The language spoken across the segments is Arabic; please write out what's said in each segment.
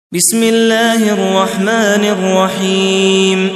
بسم الله الرحمن الرحيم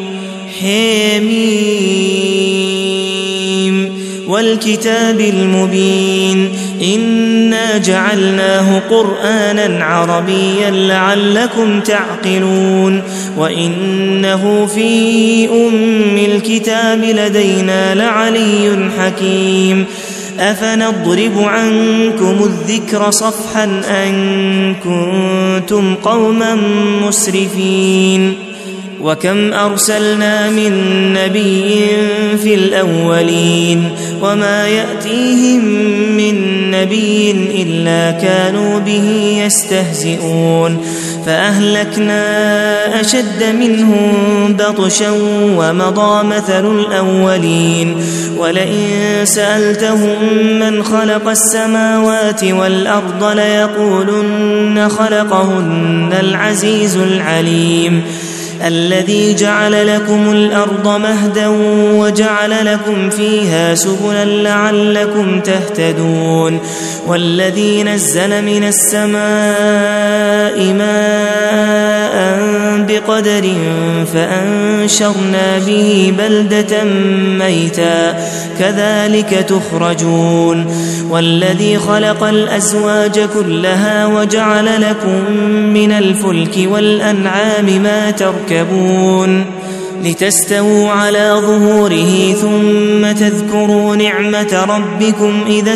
حميم والكتاب المبين إنا جعلناه قرآنا عربيا لعلكم تعقلون وإنه في أم الكتاب لدينا لعلي حكيم أفنضرب عنكم الذكر صفحا أن كنتم قوما مسرفين وكم أرسلنا من نبي في الأولين وما يأتيهم من نبي إلا كانوا به يستهزئون فأهلكنا أشد منهم بطشا ومضى مثل الأولين ولئن سألتهم من خلق السماوات والأرض ليقولن خلقهن العزيز العليم الذي جعل لكم الأرض مهدا وجعل لكم فيها سبلا لعلكم تهتدون والذي نزل من السماء ماء بقدر فأنشرنا به بلدة ميتا كذلك تخرجون والذي خلق الأزواج كلها وجعل لكم من الفلك والأنعام ما تركبون لتستووا على ظهوره ثم تذكروا نعمة ربكم إذا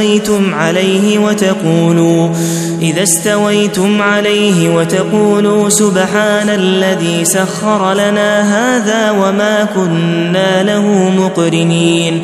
استويتم عليه وتقولوا سبحان الذي سخر لنا هذا وما كنا له مقرنين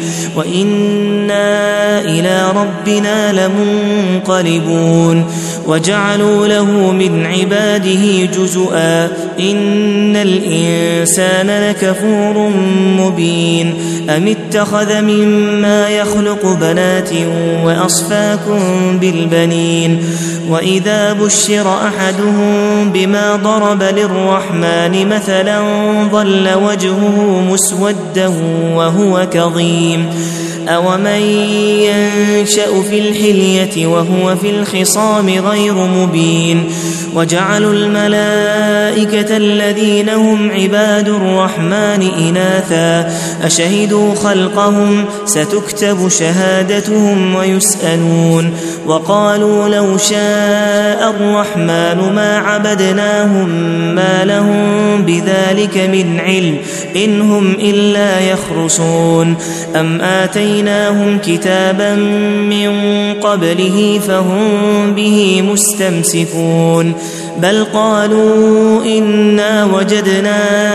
وإنا إلى ربنا لمنقلبون وجعلوا له من عباده جزءا إن الإنسان لكفور مبين أم اتخذ مما يخلق بنات وأصفاكم بالبنين وإذا بشر أحدهم بما ضرب للرحمن مثلا ظل وجهه مسودا وهو كظيم أومن ينشأ في الحلية وهو في الخصام غير مبين وجعلوا الملائكة الذين هم عباد الرحمن إناثا أشهدوا خلقهم ستكتب شهادتهم ويسألون وقالوا لو شاء الرحمن ما عبدناهم ما لهم بذلك من علم إن هم إلا يخرصون أم آتيناهم كتابا من قبله فهم به مستمسكون بل قالوا إنا وجدنا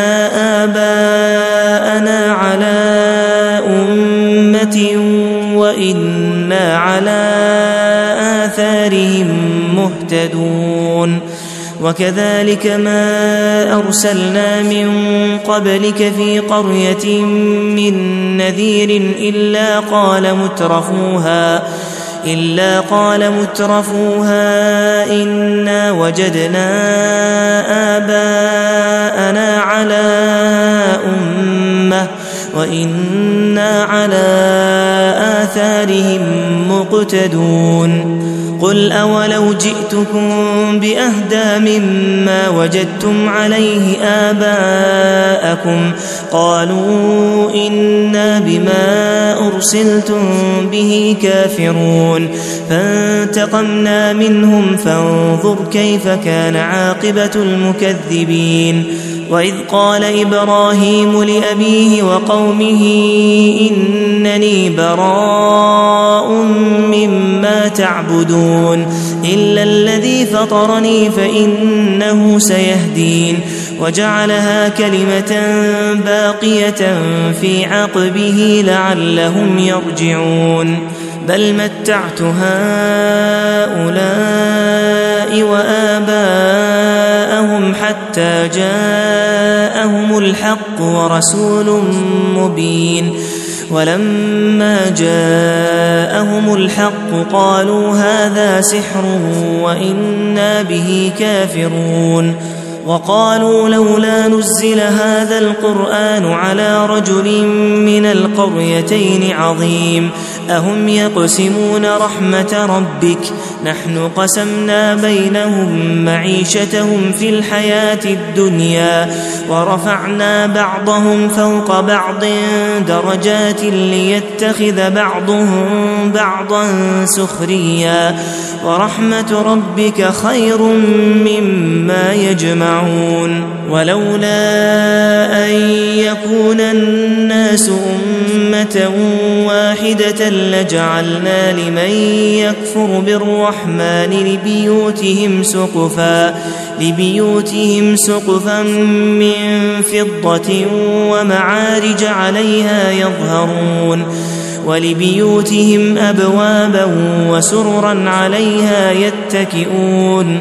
آباءنا على أمة وإنا على آثارهم مهتدون وكذلك ما أرسلنا من قبلك في قرية من نذير إلا قال مترفوها إنا وجدنا آباءنا على أمة وإنا على آثارهم مقتدون قل أولو جئتكم بأهدى مما وجدتم عليه آباءكم قالوا إنا بما أرسلتم به كافرون فانتقمنا منهم فانظر كيف كان عاقبة المكذبين وإذ قال إبراهيم لأبيه وقومه إنني براء مما تعبدون إلا الذي فطرني فإنه سيهدين وجعلها كلمة باقية في عقبه لعلهم يرجعون بل متعت هؤلاء وآباءهم حتى جاءهم الحق ورسول مبين ولما جاءهم الحق قالوا هذا سحر وإنا به كافرون وقالوا لولا نزل هذا القرآن على رجل من القريتين عظيم أهم يقسمون رحمة ربك نحن قسمنا بينهم معيشتهم في الحياة الدنيا ورفعنا بعضهم فوق بعض درجات ليتخذ بعضهم بعضا سخريا ورحمة ربك خير مما يجمعون ولولا أن يكون الناس أمة واحدة لجعلنا لمن يكفر بالرحمن لبيوتهم سقفا من فضة ومعارج عليها يظهرون ولبيوتهم أبوابا وسررا عليها يتكئون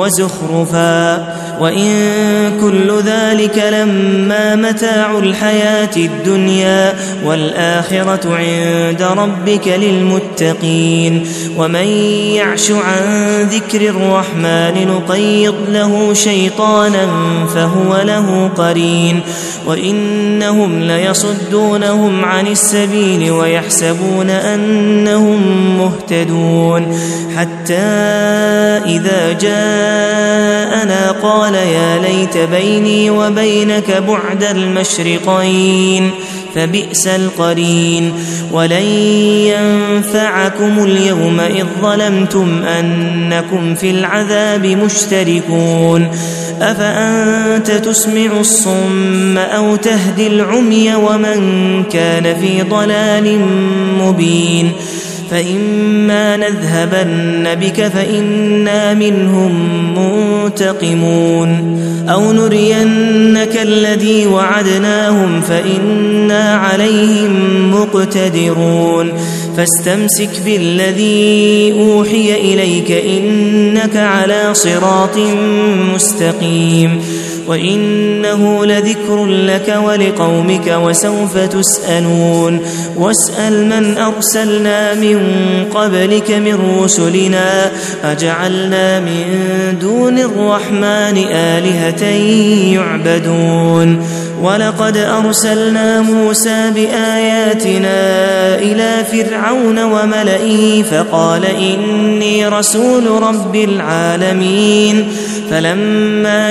وزخرفا وإن كل ذلك لما متاع الحياة الدنيا والآخرة عند ربك للمتقين ومن يعش عن ذكر الرحمن نقيض له شيطانا فهو له قرين وإنهم ليصدونهم عن السبيل ويحسبون أنهم مهتدون حتى إذا جاءنا قال يا ليت بيني وبينك بعد المشرقين فبئس القرين ولن ينفعكم اليوم إذ ظلمتم أنكم في العذاب مشتركون أفأنت تسمع الصم أو تهدي العمي ومن كان في ضلال مبين فإما نذهبن بك فإنا منهم منتقمون أو نرينك الذي وعدناهم فإنا عليهم مقتدرون فاستمسك بالذي أوحي إليك إنك على صراط مستقيم وإنه لذكر لك ولقومك وسوف تسألون واسأل من أرسلنا من قبلك من رسلنا أجعلنا من دون الرحمن آلهة يعبدون ولقد أرسلنا موسى بآياتنا إلى فرعون وملئه فقال إني رسول رب العالمين فلما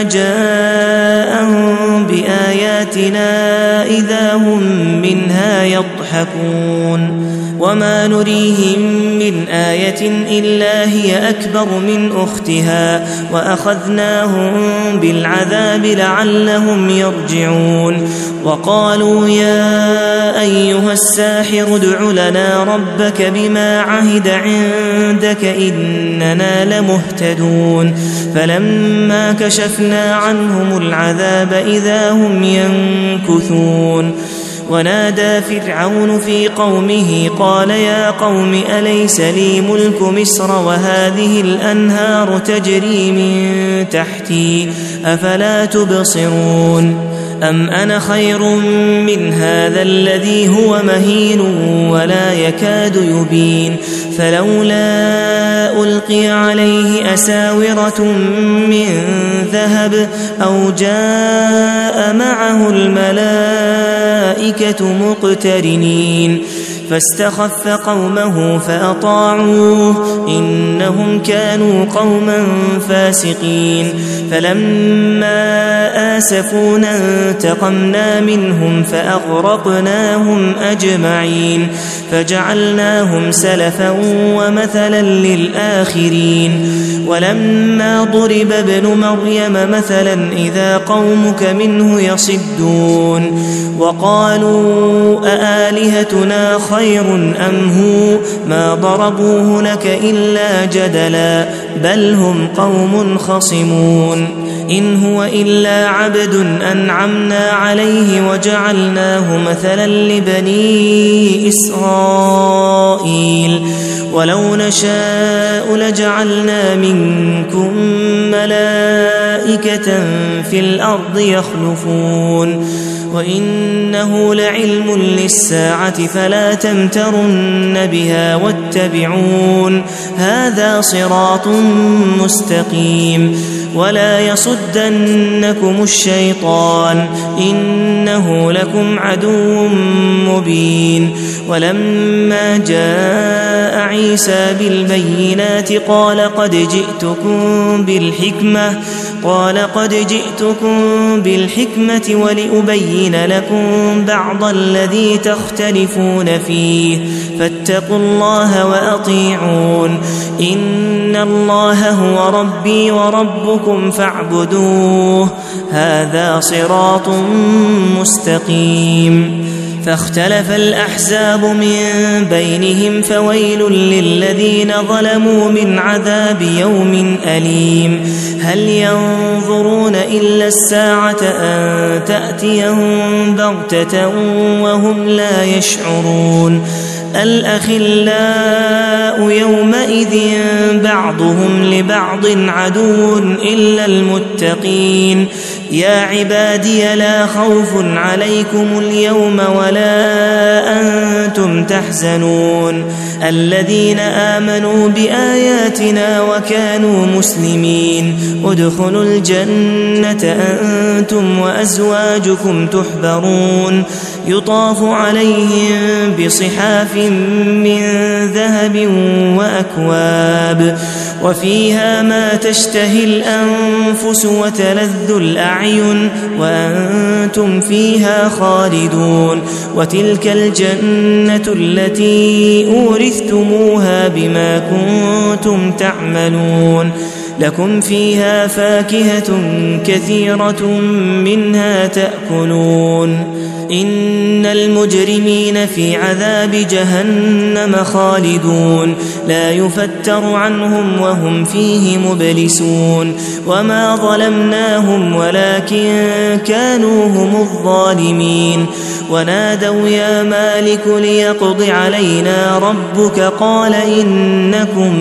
جاءهم بآياتنا إذا هم منها يضحكون وما نريهم من آية إلا هي أكبر من أختها وأخذناهم بالعذاب لعلهم يرجعون وقالوا يا أيها الساحر ادع لنا ربك بما عهد عندك إننا لمهتدون فلما كشفنا عنهم العذاب إذا هم ينكثون ونادى فرعون في قومه قال يا قوم أليس لي ملك مصر وهذه الأنهار تجري من تحتي أفلا تبصرون أم أنا خير من هذا الذي هو مهين ولا يكاد يبين فلولا ألقي عليه أساورة من ذهب أو جاء معه الملائكة مقترنين فاستخف قومه فأطاعوه إنهم كانوا قوما فاسقين فلما آسفونا انتقمنا منهم فأغرقناهم أجمعين فجعلناهم سلفا ومثلا للآخرين ولما ضرب ابن مريم مثلا إذا قومك منه يصدون وقالوا أآلهتنا خير أم هو ما ضربوه لك إلا جدلا بل هم قوم خصمون إن هو إلا عبد أنعمنا عليه وجعلناه مثلا لبني إسرائيل ولو نشاء لجعلنا منكم ملائكة في الأرض يخلفون وإنه لعلم للساعة فلا تمترن بها واتبعون هذا صراط مستقيم ولا يصدنكم الشيطان إنه لكم عدو مبين ولما جاء عيسى بالبينات قال قد جئتكم بالحكمة ولأبين لكم بعض الذي تختلفون فيه فاتقوا الله وأطيعون إن الله هو ربي وربكم فاعبدوه هذا صراط مستقيم فاختلف الأحزاب من بينهم فويل للذين ظلموا من عذاب يوم أليم هل ينظرون إلا الساعة أن تأتيهم بغتة وهم لا يشعرون الأخلاء يومئذ بعضهم لبعض عدو إلا المتقين يا عبادي لا خوف عليكم اليوم ولا أنتم تحزنون الذين آمنوا بآياتنا وكانوا مسلمين ادخلوا الجنة أنتم وأزواجكم تحبرون يطاف عليهم بصحاف من ذهب وأكواب وفيها ما تشتهي الأنفس وتلذ الأعين وأنتم فيها خالدون وتلك الجنة التي أورثتموها بما كنتم تعملون لكم فيها فاكهة كثيرة منها تأكلون إن المجرمين في عذاب جهنم خالدون لا يفتر عنهم وهم فيه مبلسون وما ظلمناهم ولكن كانوا هم الظالمين ونادوا يا مالك ليقض علينا ربك قال إنكم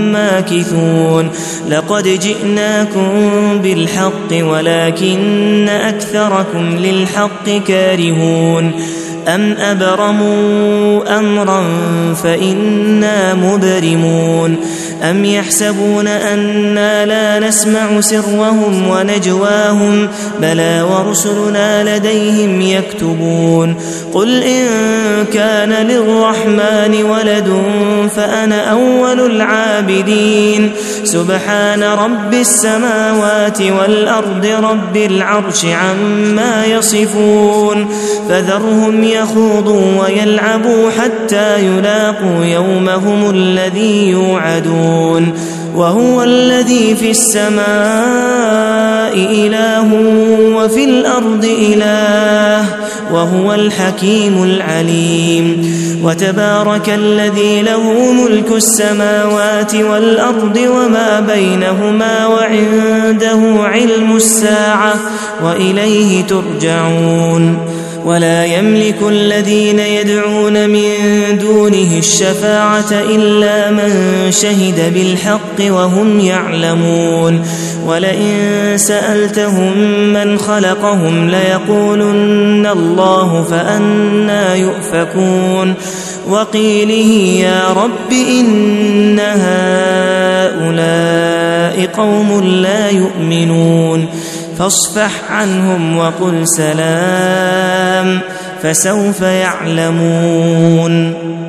ماكثون لقد جئناكم بالحق ولكن أكثركم للحق كارهون أم أبرموا أمرا فإنا مبرمون أم يحسبون أنا لا نسمع سرهم ونجواهم بلى ورسلنا لديهم يكتبون قل إن كان للرحمن ولد فأنا أول العابدين سبحان رب السماوات والأرض رب العرش عما يصفون فذرهم يخوضوا ويلعبوا حتى يلاقوا يومهم الذي يوعدون وهو الذي في السماء إله وفي الأرض إله وهو الحكيم العليم وتبارك الذي له ملك السماوات والأرض وما بينهما وعنده علم الساعة وإليه ترجعون ولا يملك الذين يدعون من دونه الشفاعة إلا من شهد بالحق وهم يعلمون ولئن سألتهم من خلقهم ليقولن الله فأنى يؤفكون وقيله يا رب إن هؤلاء قوم لا يؤمنون فاصفح عنهم وقل سلام فسوف يعلمون